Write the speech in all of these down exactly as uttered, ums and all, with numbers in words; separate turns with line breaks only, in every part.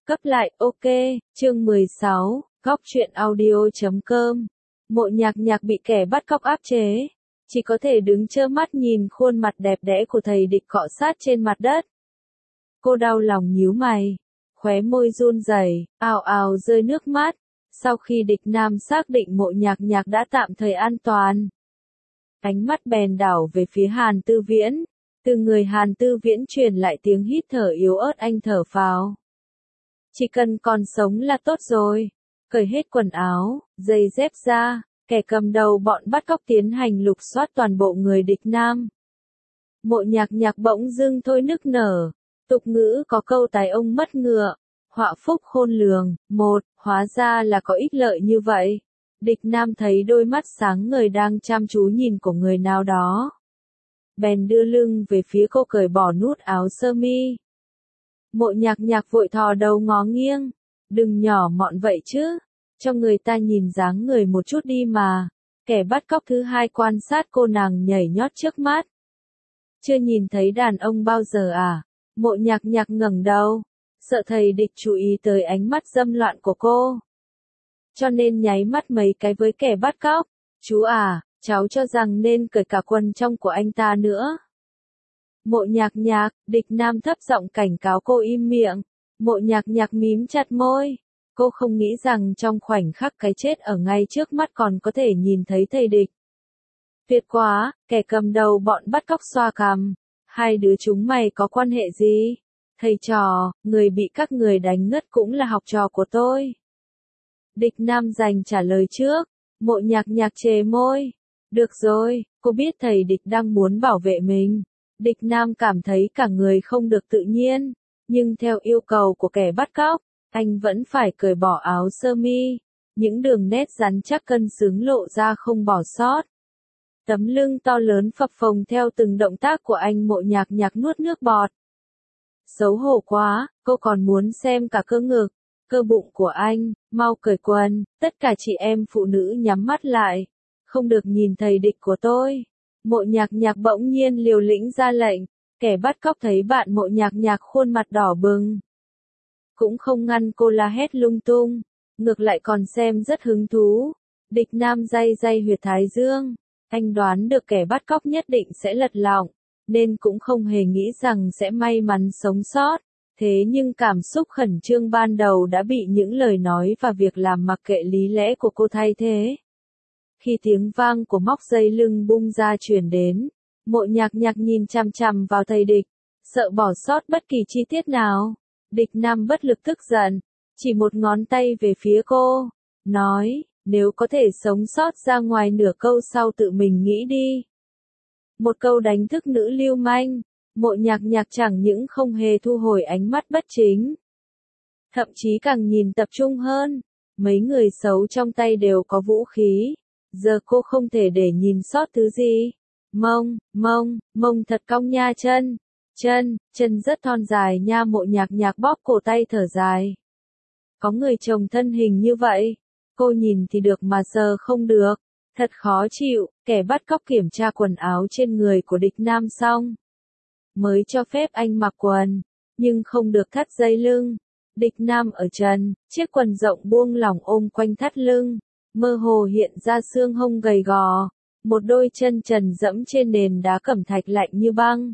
Cấp lại, ok, chương mười sáu, góc truyện audio chấm com. Mộ Nhạc Nhạc bị kẻ bắt cóc áp chế, chỉ có thể đứng trơ mắt nhìn khuôn mặt đẹp đẽ của thầy địch cọ sát trên mặt đất. Cô đau lòng nhíu mày, khóe môi run rẩy, ào ào rơi nước mắt. Sau khi địch nam xác định Mộ Nhạc Nhạc đã tạm thời an toàn, ánh mắt bèn đảo về phía Hàn Tư Viễn. Từ người Hàn Tư Viễn truyền lại tiếng hít thở yếu ớt, anh thở phào. Chỉ cần còn sống là tốt rồi. Cởi hết quần áo, giày dép ra, kẻ cầm đầu bọn bắt cóc tiến hành lục soát toàn bộ người địch nam. Mộ Nhạc Nhạc bỗng dưng thôi nức nở. Tục ngữ có câu tài ông mất ngựa, họa phúc khôn lường. Một, hóa ra là có ích lợi như vậy. Địch nam thấy đôi mắt sáng ngời đang chăm chú nhìn của người nào đó, bèn đưa lưng về phía cô, cởi bỏ nút áo sơ mi. Mộ Nhạc Nhạc vội thò đầu ngó nghiêng. Đừng nhỏ mọn vậy chứ, cho người ta nhìn dáng người một chút đi mà. Kẻ bắt cóc thứ hai quan sát cô nàng nhảy nhót trước mắt. Chưa nhìn thấy đàn ông bao giờ à? Mộ Nhạc Nhạc ngẩng đầu, sợ thầy địch chú ý tới ánh mắt dâm loạn của cô, cho nên nháy mắt mấy cái với kẻ bắt cóc. Chú à, cháu cho rằng nên cởi cả quần trong của anh ta nữa. Mộ Nhạc Nhạc, địch nam thấp giọng cảnh cáo cô im miệng. Mộ Nhạc Nhạc mím chặt môi. Cô không nghĩ rằng trong khoảnh khắc cái chết ở ngay trước mắt còn có thể nhìn thấy thầy địch. Tuyệt quá, kẻ cầm đầu bọn bắt cóc xoa cằm. Hai đứa chúng mày có quan hệ gì? Thầy trò, người bị các người đánh ngất cũng là học trò của tôi. Địch nam giành trả lời trước. Mộ Nhạc Nhạc chề môi. Được rồi, cô biết thầy địch đang muốn bảo vệ mình. Địch nam cảm thấy cả người không được tự nhiên, nhưng theo yêu cầu của kẻ bắt cóc, anh vẫn phải cởi bỏ áo sơ mi. Những đường nét rắn chắc cân xứng lộ ra không bỏ sót. Tấm lưng to lớn phập phồng theo từng động tác của anh. Mộ Nhạc Nhạc nuốt nước bọt. Xấu hổ quá, cô còn muốn xem cả cơ ngực, cơ bụng của anh. Mau cởi quần. Tất cả chị em phụ nữ nhắm mắt lại. Không được nhìn thầy địch của tôi. Mộ Nhạc Nhạc bỗng nhiên liều lĩnh ra lệnh. Kẻ bắt cóc thấy bạn Mộ Nhạc Nhạc khuôn mặt đỏ bừng, cũng không ngăn cô la hét lung tung, ngược lại còn xem rất hứng thú. Địch nam day day huyệt thái dương. Anh đoán được kẻ bắt cóc nhất định sẽ lật lọng, nên cũng không hề nghĩ rằng sẽ may mắn sống sót. Thế nhưng cảm xúc khẩn trương ban đầu đã bị những lời nói và việc làm mặc kệ lý lẽ của cô thay thế. Khi tiếng vang của móc dây lưng bung ra truyền đến, Mộ Nhạc Nhạc nhìn chằm chằm vào thầy địch, sợ bỏ sót bất kỳ chi tiết nào. Địch nam bất lực tức giận, chỉ một ngón tay về phía cô, nói, nếu có thể sống sót ra ngoài nửa câu sau tự mình nghĩ đi. Một câu đánh thức nữ lưu manh. Mộ Nhạc Nhạc chẳng những không hề thu hồi ánh mắt bất chính, thậm chí càng nhìn tập trung hơn. Mấy người xấu trong tay đều có vũ khí, giờ cô không thể để nhìn sót thứ gì. Mông, mông, mông thật cong nha. Chân, chân, chân rất thon dài nha. Mộ Nhạc Nhạc bóp cổ tay thở dài. Có người chồng thân hình như vậy, cô nhìn thì được mà sờ không được, thật khó chịu. Kẻ bắt cóc kiểm tra quần áo trên người của địch nam xong, mới cho phép anh mặc quần, nhưng không được thắt dây lưng. Địch nam ở trần, chiếc quần rộng buông lỏng ôm quanh thắt lưng, mơ hồ hiện ra xương hông gầy gò. Một đôi chân trần dẫm trên nền đá cẩm thạch lạnh như băng.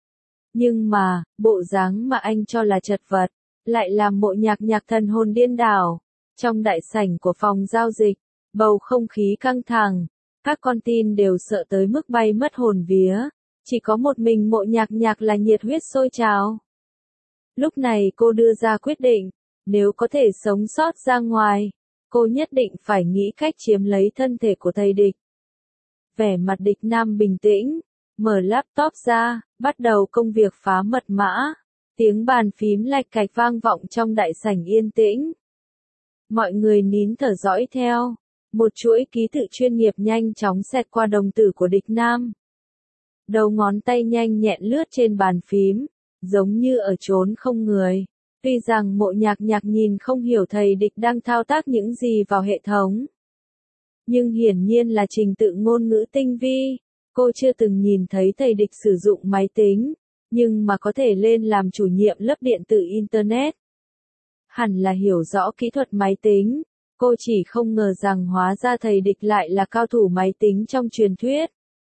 Nhưng mà, bộ dáng mà anh cho là chật vật, lại làm Mộ Nhạc Nhạc thần hồn điên đảo. Trong đại sảnh của phòng giao dịch, bầu không khí căng thẳng, các con tin đều sợ tới mức bay mất hồn vía. Chỉ có một mình Mộ Nhạc Nhạc là nhiệt huyết sôi trào. Lúc này cô đưa ra quyết định, nếu có thể sống sót ra ngoài, cô nhất định phải nghĩ cách chiếm lấy thân thể của thầy địch. Vẻ mặt địch nam bình tĩnh, mở laptop ra, bắt đầu công việc phá mật mã. Tiếng bàn phím lạch cạch vang vọng trong đại sảnh yên tĩnh. Mọi người nín thở dõi theo. Một chuỗi ký tự chuyên nghiệp nhanh chóng xẹt qua đồng tử của địch nam. Đầu ngón tay nhanh nhẹn lướt trên bàn phím, giống như ở chốn không người. Tuy rằng Mộ Nhạc Nhạc nhìn không hiểu thầy địch đang thao tác những gì vào hệ thống, nhưng hiển nhiên là trình tự ngôn ngữ tinh vi. Cô chưa từng nhìn thấy thầy địch sử dụng máy tính, nhưng mà có thể lên làm chủ nhiệm lớp điện tử Internet. hẳn là hiểu rõ kỹ thuật máy tính. Cô chỉ không ngờ rằng hóa ra thầy địch lại là cao thủ máy tính trong truyền thuyết.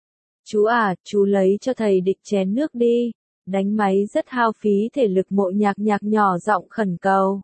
Chú à, chú lấy cho thầy địch chén nước đi. Đánh máy rất hao phí thể lực, Mộ Nhạc Nhạc nhỏ giọng khẩn cầu.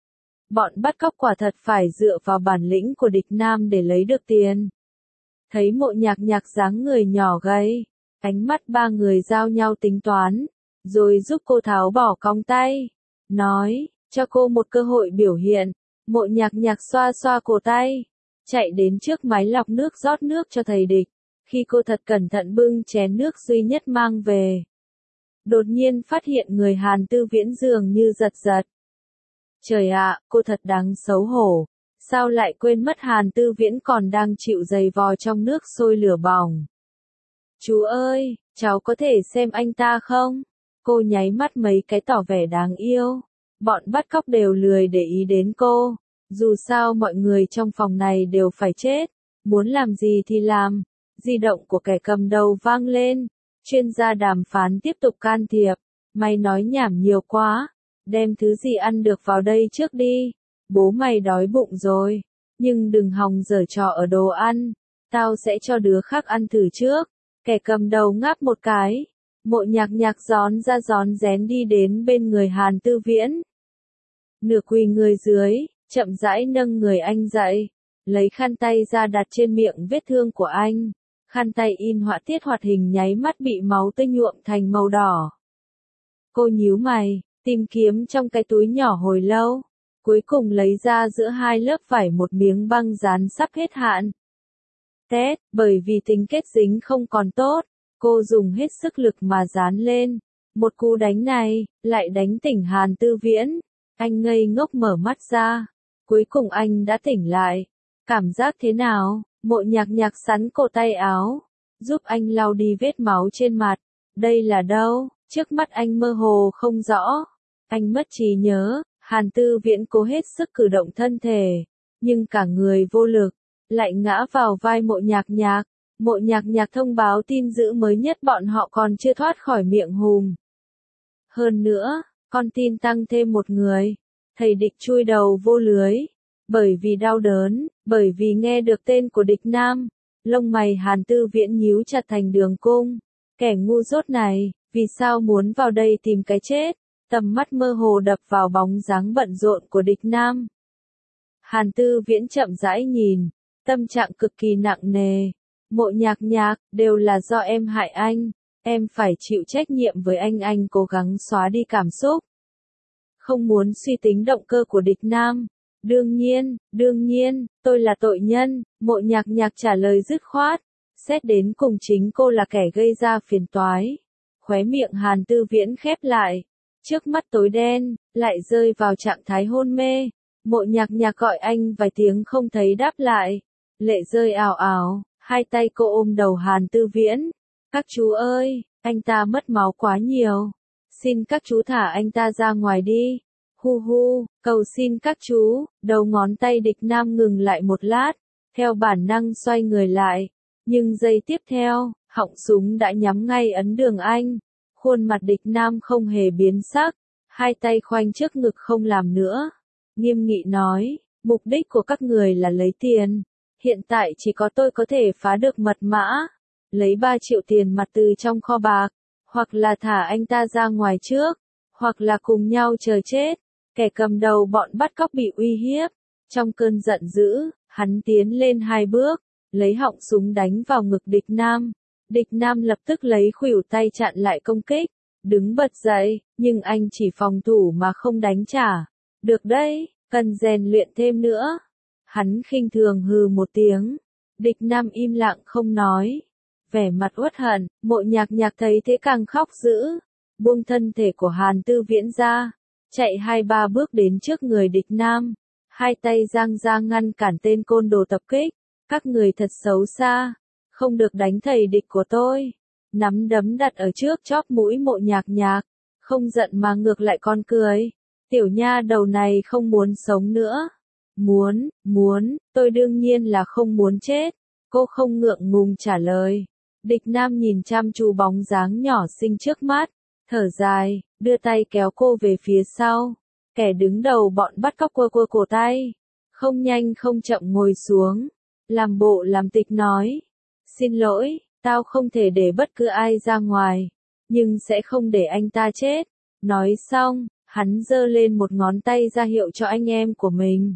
Bọn bắt cóc quả thật phải dựa vào bản lĩnh của địch nam để lấy được tiền. Thấy Mộ Nhạc Nhạc dáng người nhỏ gầy, ánh mắt ba người giao nhau tính toán, rồi giúp cô tháo bỏ còng tay. Nói, cho cô một cơ hội biểu hiện. Mộ Nhạc Nhạc xoa xoa cổ tay, chạy đến trước máy lọc nước rót nước cho thầy địch. Khi cô thật cẩn thận bưng chén nước duy nhất mang về, đột nhiên phát hiện người Hàn Tư Viễn dường như giật giật. Trời ạ, cô thật đáng xấu hổ. Sao lại quên mất Hàn Tư Viễn còn đang chịu giày vò trong nước sôi lửa bỏng. Chú ơi, cháu có thể xem anh ta không? Cô nháy mắt mấy cái tỏ vẻ đáng yêu. Bọn bắt cóc đều lười để ý đến cô. Dù sao mọi người trong phòng này đều phải chết. Muốn làm gì thì làm. Di động của kẻ cầm đầu vang lên. Chuyên gia đàm phán tiếp tục can thiệp. Mày nói nhảm nhiều quá. Đem thứ gì ăn được vào đây trước đi. Bố mày đói bụng rồi. Nhưng đừng hòng giở trò ở đồ ăn. Tao sẽ cho đứa khác ăn thử trước. Kẻ cầm đầu ngáp một cái. Mộ Nhạc Nhạc gión ra gión rén đi đến bên người Hàn Tư Viễn. Nửa quỳ người dưới, chậm rãi nâng người anh dậy. Lấy khăn tay ra đặt trên miệng vết thương của anh. Khăn tay in họa tiết hoạt hình nháy mắt bị máu tươi nhuộm thành màu đỏ. Cô nhíu mày, tìm kiếm trong cái túi nhỏ hồi lâu. Cuối cùng lấy ra giữa hai lớp vải một miếng băng dán sắp hết hạn. Tết, bởi vì tính kết dính không còn tốt, cô dùng hết sức lực mà dán lên. Một cú đánh này, lại đánh tỉnh Hàn Tư Viễn. Anh ngây ngốc mở mắt ra. Cuối cùng anh đã tỉnh lại. Cảm giác thế nào? Mộ Nhạc Nhạc sắn cổ tay áo, giúp anh lau đi vết máu trên mặt. Đây là đâu? Trước mắt anh mơ hồ không rõ. Anh mất trí nhớ. Hàn Tư Viễn cố hết sức cử động thân thể, nhưng cả người vô lực, lại ngã vào vai Mộ Nhạc Nhạc. Mộ Nhạc Nhạc thông báo tin dữ mới nhất bọn họ còn chưa thoát khỏi miệng hùm. Hơn nữa, con tin tăng thêm một người. Thầy địch chui đầu vô lưới. Bởi vì đau đớn, bởi vì nghe được tên của địch nam, lông mày Hàn Tư Viễn nhíu chặt thành đường cung. Kẻ ngu dốt này, vì sao muốn vào đây tìm cái chết? Tầm mắt mơ hồ đập vào bóng dáng bận rộn của địch nam. Hàn Tư Viễn chậm rãi nhìn, tâm trạng cực kỳ nặng nề. Mộ Nhạc Nhạc, đều là do em hại anh. Em phải chịu trách nhiệm với anh. Anh cố gắng xóa đi cảm xúc. Không muốn suy tính động cơ của địch nam. Đương nhiên, đương nhiên, tôi là tội nhân. Mộ Nhạc Nhạc trả lời dứt khoát. Xét đến cùng chính cô là kẻ gây ra phiền toái. Khóe miệng Hàn Tư Viễn khép lại. Trước mắt tối đen, lại rơi vào trạng thái hôn mê. Mộ Nhạc Nhạc gọi anh vài tiếng không thấy đáp lại. Lệ rơi ào ào, hai tay cô ôm đầu Hàn Tư Viễn. Các chú ơi, anh ta mất máu quá nhiều. Xin các chú thả anh ta ra ngoài đi. Hu hu, cầu xin các chú. Đầu ngón tay địch nam ngừng lại một lát, theo bản năng xoay người lại. Nhưng giây tiếp theo, họng súng đã nhắm ngay ấn đường anh. Khuôn mặt địch nam không hề biến sắc, hai tay khoanh trước ngực không làm nữa. Nghiêm nghị nói, mục đích của các người là lấy tiền. Hiện tại chỉ có tôi có thể phá được mật mã. Lấy ba triệu tiền mặt từ trong kho bạc. Hoặc là thả anh ta ra ngoài trước. Hoặc là cùng nhau chờ chết. Kẻ cầm đầu bọn bắt cóc bị uy hiếp. Trong cơn giận dữ, hắn tiến lên hai bước. Lấy họng súng đánh vào ngực địch nam. Địch nam lập tức lấy khuỷu tay chặn lại công kích. Đứng bật dậy, nhưng anh chỉ phòng thủ mà không đánh trả. Được đấy, cần rèn luyện thêm nữa. Hắn khinh thường hừ một tiếng. Địch nam im lặng không nói. Vẻ mặt uất hận, Mộ Nhạc Nhạc thấy thế càng khóc dữ. Buông thân thể của Hàn Tư Viễn ra. Chạy hai ba bước đến trước người địch nam. Hai tay giang ra ngăn cản tên côn đồ tập kích. Các người thật xấu xa. Không được đánh thầy địch của tôi. Nắm đấm đặt ở trước chóp mũi Mộ Nhạc Nhạc. Không giận mà ngược lại còn cười. Tiểu nha đầu này không muốn sống nữa. Muốn, muốn, tôi đương nhiên là không muốn chết. Cô không ngượng ngùng trả lời. Địch nam nhìn chăm chú bóng dáng nhỏ xinh trước mắt. Thở dài, đưa tay kéo cô về phía sau. Kẻ đứng đầu bọn bắt cóc quơ quơ cổ tay, không nhanh không chậm ngồi xuống, làm bộ làm tịch nói, xin lỗi, tao không thể để bất cứ ai ra ngoài, nhưng sẽ không để anh ta chết. Nói xong, hắn giơ lên một ngón tay ra hiệu cho anh em của mình.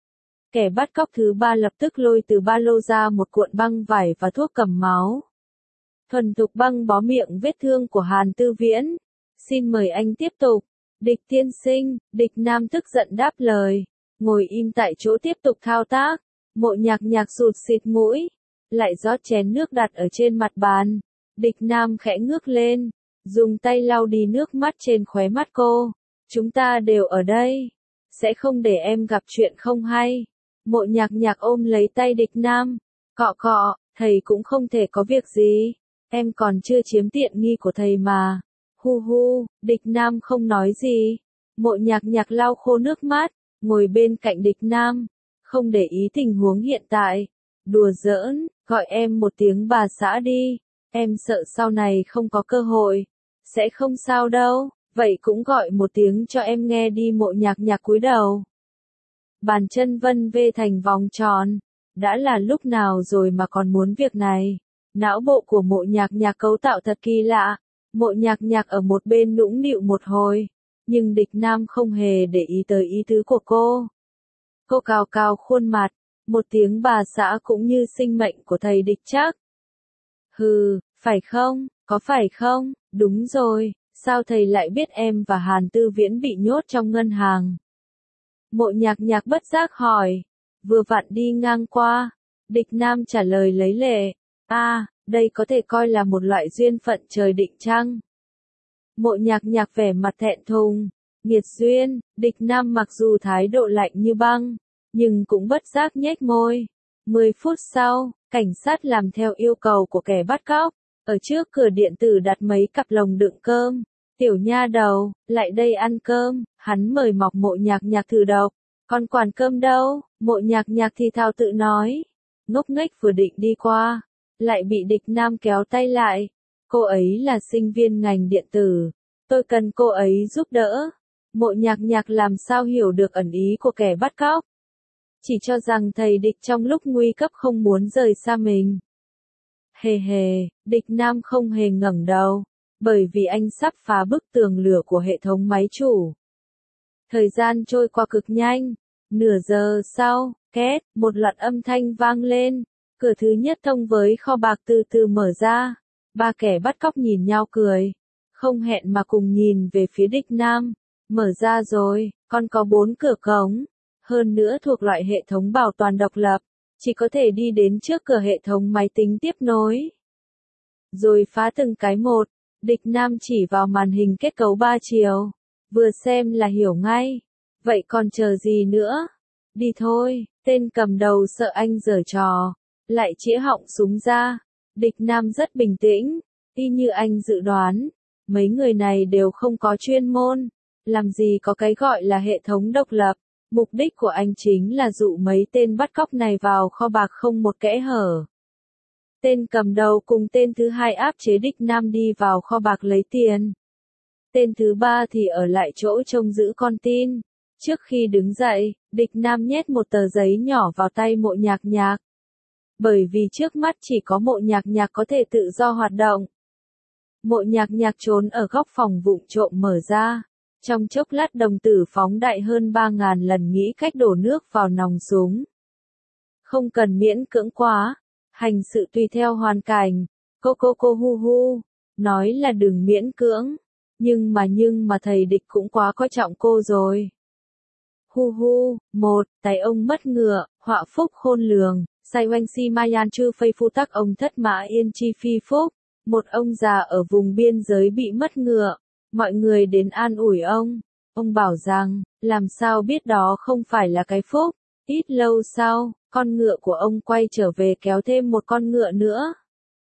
Kẻ bắt cóc thứ ba lập tức lôi từ ba lô ra một cuộn băng vải và thuốc cầm máu. Thuần thục băng bó miệng vết thương của Hàn Tư Viễn. Xin mời anh tiếp tục. Địch tiên sinh, Địch Nam tức giận đáp lời, ngồi im tại chỗ tiếp tục thao tác. Mộ Nhạc Nhạc sụt xịt mũi, lại rót chén nước đặt ở trên mặt bàn. Địch Nam khẽ ngước lên, dùng tay lau đi nước mắt trên khóe mắt cô. Chúng ta đều ở đây, sẽ không để em gặp chuyện không hay. Mộ Nhạc Nhạc ôm lấy tay Địch Nam, cọ cọ, thầy cũng không thể có việc gì, em còn chưa chiếm tiện nghi của thầy mà. Hu hu, Địch Nam không nói gì. Mộ Nhạc Nhạc lau khô nước mắt, ngồi bên cạnh Địch Nam, không để ý tình huống hiện tại. Đùa giỡn, gọi em một tiếng bà xã đi, em sợ sau này không có cơ hội. Sẽ không sao đâu, vậy cũng gọi một tiếng cho em nghe đi. Mộ Nhạc Nhạc cúi đầu. Bàn chân vân vê thành vòng tròn. Đã là lúc nào rồi mà còn muốn việc này. Não bộ của Mộ Nhạc Nhạc cấu tạo thật kỳ lạ. Mộ Nhạc Nhạc ở một bên nũng nịu một hồi, nhưng Địch Nam không hề để ý tới ý tứ của cô. Cô cào cào khuôn mặt, một tiếng bà xã cũng như sinh mệnh của thầy Địch chắc. Hừ, phải không, có phải không, đúng rồi, sao thầy lại biết em và Hàn Tư Viễn bị nhốt trong ngân hàng? Mộ Nhạc Nhạc bất giác hỏi, vừa vặn đi ngang qua. Địch Nam trả lời lấy lệ, a, à, đây có thể coi là một loại duyên phận trời định chăng? Mộ Nhạc Nhạc vẻ mặt thẹn thùng, nghiệt duyên. Địch Nam mặc dù thái độ lạnh như băng, nhưng cũng bất giác nhếch môi. Mười phút sau, cảnh sát làm theo yêu cầu của kẻ bắt cóc, ở trước cửa điện tử đặt mấy cặp lồng đựng cơm. Tiểu nha đầu, lại đây ăn cơm. Hắn mời mọc Mộ Nhạc Nhạc thử độc. Còn quản cơm đâu? Mộ Nhạc Nhạc thì thào tự nói. Ngốc nghếch vừa định đi qua, lại bị Địch Nam kéo tay lại. Cô ấy là sinh viên ngành điện tử, tôi cần cô ấy giúp đỡ. Mộ Nhạc Nhạc làm sao hiểu được ẩn ý của kẻ bắt cóc, chỉ cho rằng thầy Địch trong lúc nguy cấp không muốn rời xa mình. Hề hề, Địch Nam không hề ngẩng đầu, bởi vì anh sắp phá bức tường lửa của hệ thống máy chủ. Thời gian trôi qua cực nhanh, nửa giờ sau, két, một loạt âm thanh vang lên, cửa thứ nhất thông với kho bạc từ từ mở ra. Ba kẻ bắt cóc nhìn nhau cười, không hẹn mà cùng nhìn về phía Địch Nam. Mở ra rồi, còn có bốn cửa cống, hơn nữa thuộc loại hệ thống bảo toàn độc lập, chỉ có thể đi đến trước cửa hệ thống máy tính tiếp nối. Rồi phá từng cái một. Địch Nam chỉ vào màn hình kết cấu ba chiều, vừa xem là hiểu ngay. Vậy còn chờ gì nữa? Đi thôi. Tên cầm đầu sợ anh giở trò, lại chĩa họng súng ra. Địch Nam rất bình tĩnh, y như anh dự đoán, mấy người này đều không có chuyên môn, làm gì có cái gọi là hệ thống độc lập. Mục đích của anh chính là dụ mấy tên bắt cóc này vào kho bạc không một kẽ hở. Tên cầm đầu cùng tên thứ hai áp chế Địch Nam đi vào kho bạc lấy tiền. Tên thứ ba thì ở lại chỗ trông giữ con tin. Trước khi đứng dậy, Địch Nam nhét một tờ giấy nhỏ vào tay Mộ Nhạc Nhạc. Bởi vì trước mắt chỉ có Mộ Nhạc Nhạc có thể tự do hoạt động. Mộ Nhạc Nhạc trốn ở góc phòng vụng trộm mở ra. Trong chốc lát đồng tử phóng đại hơn ba ngàn lần nghĩ cách đổ nước vào nòng súng. Không cần miễn cưỡng quá, hành sự tùy theo hoàn cảnh. Cô cô cô hu hu, nói là đừng miễn cưỡng, nhưng mà nhưng mà thầy Địch cũng quá coi trọng cô rồi. Hu hu, một, tay ông mất ngựa, họa phúc khôn lường, sai oanh si mayan chư phây phu tắc ông thất mã yên chi phi phúc. Một ông già ở vùng biên giới bị mất ngựa, mọi người đến an ủi ông. Ông bảo rằng, làm sao biết đó không phải là cái phúc. Ít lâu sau, con ngựa của ông quay trở về kéo thêm một con ngựa nữa.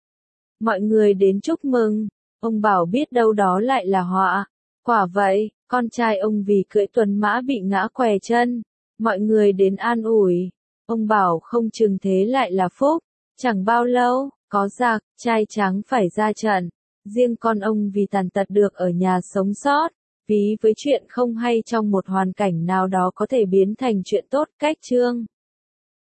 Mọi người đến chúc mừng, ông bảo biết đâu đó lại là họa. Quả vậy, con trai ông vì cưỡi tuần mã bị ngã què chân. Mọi người đến an ủi, ông bảo không chừng thế lại là phúc. Chẳng bao lâu, có giặc, trai trắng phải ra trận. Riêng con ông vì tàn tật được ở nhà sống sót, ví với chuyện không hay trong một hoàn cảnh nào đó có thể biến thành chuyện tốt. Cách chương